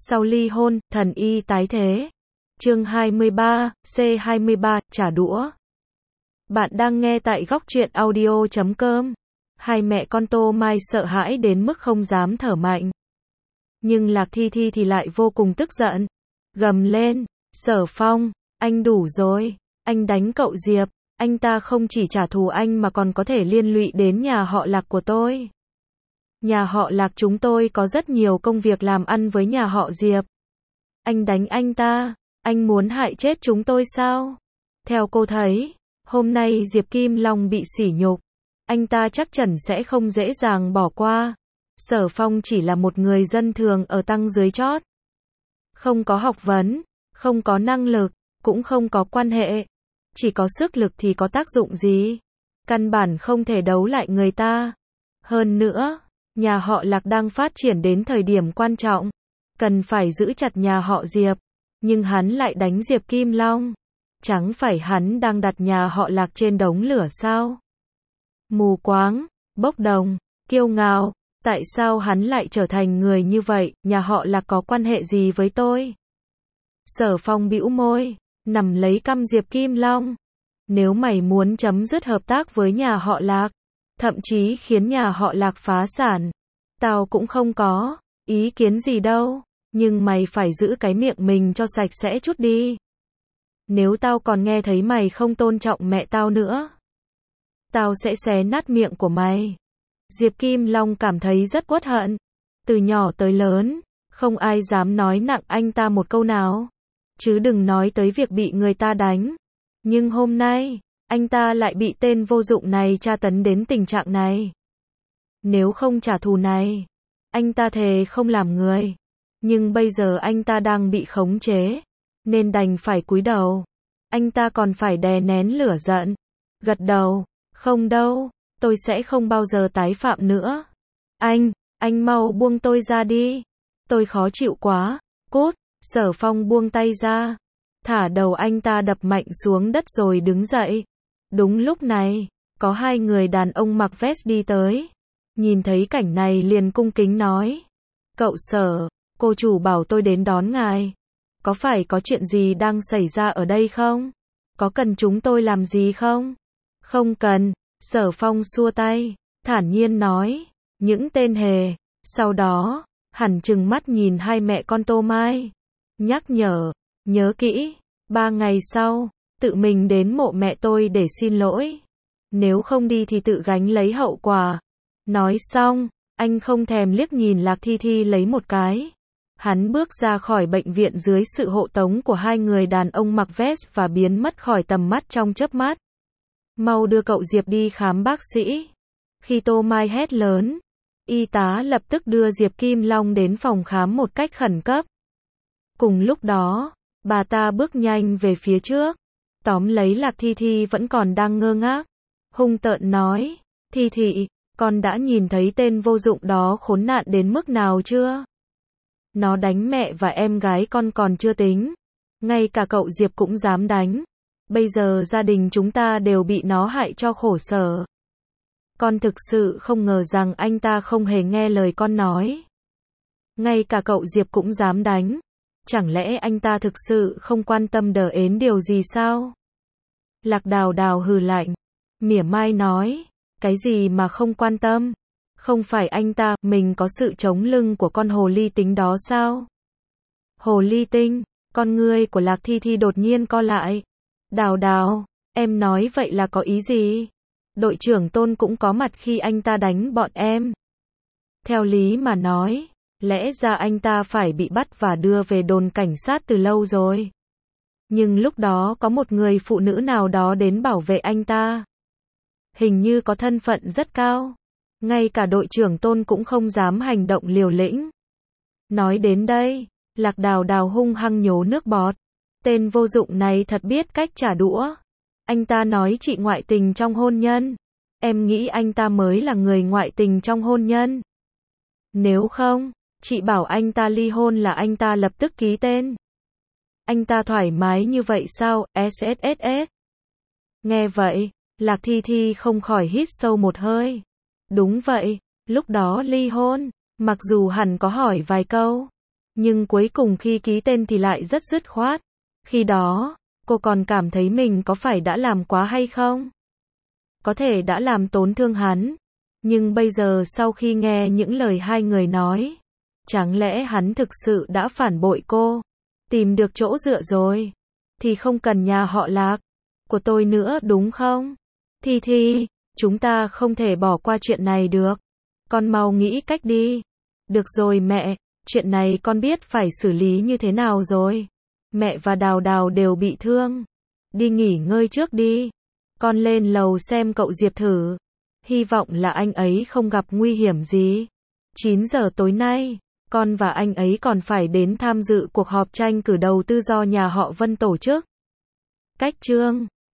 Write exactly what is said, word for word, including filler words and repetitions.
Sau ly hôn, thần y tái thế. Chương hai mươi ba, C hai mươi ba, trả đũa. Bạn đang nghe tại góc truyện audio chấm com. Hai mẹ con Tô Mai sợ hãi đến mức không dám thở mạnh. Nhưng Lạc Thi Thi thì lại vô cùng tức giận. Gầm lên, Sở Phong, anh đủ rồi, anh đánh cậu Diệp, anh ta không chỉ trả thù anh mà còn có thể liên lụy đến nhà họ Lạc của tôi. Nhà họ Lạc chúng tôi có rất nhiều công việc làm ăn với nhà họ Diệp. Anh đánh anh ta, anh muốn hại chết chúng tôi sao? Theo cô thấy, hôm nay Diệp Kim Long bị sỉ nhục, anh ta chắc chắn sẽ không dễ dàng bỏ qua. Sở Phong chỉ là một người dân thường ở tầng dưới chót. Không có học vấn, không có năng lực, cũng không có quan hệ. Chỉ có sức lực thì có tác dụng gì? Căn bản không thể đấu lại người ta. Hơn nữa, nhà họ Lạc đang phát triển đến thời điểm quan trọng. Cần phải giữ chặt nhà họ Diệp. Nhưng hắn lại đánh Diệp Kim Long. Chẳng phải hắn đang đặt nhà họ Lạc trên đống lửa sao? Mù quáng, bốc đồng, kiêu ngạo. Tại sao hắn lại trở thành người như vậy? Nhà họ Lạc có quan hệ gì với tôi? Sở Phong bĩu môi, nằm lấy căm Diệp Kim Long. Nếu mày muốn chấm dứt hợp tác với nhà họ Lạc, thậm chí khiến nhà họ Lạc phá sản, tao cũng không có ý kiến gì đâu. Nhưng mày phải giữ cái miệng mình cho sạch sẽ chút đi. Nếu tao còn nghe thấy mày không tôn trọng mẹ tao nữa, tao sẽ xé nát miệng của mày. Diệp Kim Long cảm thấy rất uất hận. Từ nhỏ tới lớn, không ai dám nói nặng anh ta một câu nào. Chứ đừng nói tới việc bị người ta đánh. Nhưng hôm nay, anh ta lại bị tên vô dụng này tra tấn đến tình trạng này. Nếu không trả thù này, anh ta thề không làm người. Nhưng bây giờ anh ta đang bị khống chế, nên đành phải cúi đầu. Anh ta còn phải đè nén lửa giận. Gật đầu, không đâu, tôi sẽ không bao giờ tái phạm nữa. Anh, anh mau buông tôi ra đi. Tôi khó chịu quá, cút. Sở Phong buông tay ra, thả đầu anh ta đập mạnh xuống đất rồi đứng dậy. Đúng lúc này, có hai người đàn ông mặc vest đi tới. Nhìn thấy cảnh này liền cung kính nói. Cậu Sở, cô chủ bảo tôi đến đón ngài. Có phải có chuyện gì đang xảy ra ở đây không? Có cần chúng tôi làm gì không? Không cần, Sở Phong xua tay, thản nhiên nói. Những tên hề. Sau đó, hẳn trừng mắt nhìn hai mẹ con Tô Mai. Nhắc nhở, nhớ kỹ, ba ngày sau, tự mình đến mộ mẹ tôi để xin lỗi. Nếu không đi thì tự gánh lấy hậu quả. Nói xong, anh không thèm liếc nhìn Lạc Thi Thi lấy một cái. Hắn bước ra khỏi bệnh viện dưới sự hộ tống của hai người đàn ông mặc vest và biến mất khỏi tầm mắt trong chớp mắt. Mau đưa cậu Diệp đi khám bác sĩ. Khi Tô Mai hét lớn, y tá lập tức đưa Diệp Kim Long đến phòng khám một cách khẩn cấp. Cùng lúc đó, bà ta bước nhanh về phía trước, tóm lấy Lạc Thi Thi vẫn còn đang ngơ ngác, hung tợn nói, Thi Thị, con đã nhìn thấy tên vô dụng đó khốn nạn đến mức nào chưa? Nó đánh mẹ và em gái con còn chưa tính, ngay cả cậu Diệp cũng dám đánh, bây giờ gia đình chúng ta đều bị nó hại cho khổ sở. Con thực sự không ngờ rằng anh ta không hề nghe lời con nói. Ngay cả cậu Diệp cũng dám đánh. Chẳng lẽ anh ta thực sự không quan tâm đờ ến điều gì sao? Lạc Đào Đào hừ lạnh, mỉa mai nói, cái gì mà không quan tâm? Không phải anh ta, mình có sự chống lưng của con hồ ly tinh đó sao? Hồ ly tinh, con ngươi của Lạc Thi Thi đột nhiên co lại. Đào Đào, em nói vậy là có ý gì? Đội trưởng Tôn cũng có mặt khi anh ta đánh bọn em. Theo lý mà nói, lẽ ra anh ta phải bị bắt và đưa về đồn cảnh sát từ lâu rồi. Nhưng lúc đó có một người phụ nữ nào đó đến bảo vệ anh ta. Hình như có thân phận rất cao. Ngay cả đội trưởng Tôn cũng không dám hành động liều lĩnh. Nói đến đây, Lạc Đào Đào hung hăng nhổ nước bọt. Tên vô dụng này thật biết cách trả đũa. Anh ta nói chị ngoại tình trong hôn nhân. Em nghĩ anh ta mới là người ngoại tình trong hôn nhân. Nếu không, chị bảo anh ta ly hôn là anh ta lập tức ký tên. Anh ta thoải mái như vậy sao? ét ét ét ét. Nghe vậy, Lạc Thi Thi không khỏi hít sâu một hơi. Đúng vậy, lúc đó ly hôn, mặc dù hẳn có hỏi vài câu, Nhưng cuối cùng khi ký tên thì lại rất dứt khoát. Khi đó, cô còn cảm thấy mình có phải đã làm quá hay không? Có thể đã làm tổn thương hắn. Nhưng bây giờ sau khi nghe những lời hai người nói, chẳng lẽ hắn thực sự đã phản bội cô? Tìm được chỗ dựa rồi. Thì không cần nhà họ Lạc của tôi nữa đúng không? Thi Thi, chúng ta không thể bỏ qua chuyện này được. Con mau nghĩ cách đi. Được rồi mẹ, chuyện này con biết phải xử lý như thế nào rồi. Mẹ và Đào Đào đều bị thương. Đi nghỉ ngơi trước đi. Con lên lầu xem cậu Diệp thử. Hy vọng là anh ấy không gặp nguy hiểm gì. chín giờ tối nay, con và anh ấy còn phải đến tham dự cuộc họp tranh cử đầu tư do nhà họ Vân tổ chức. Cách chương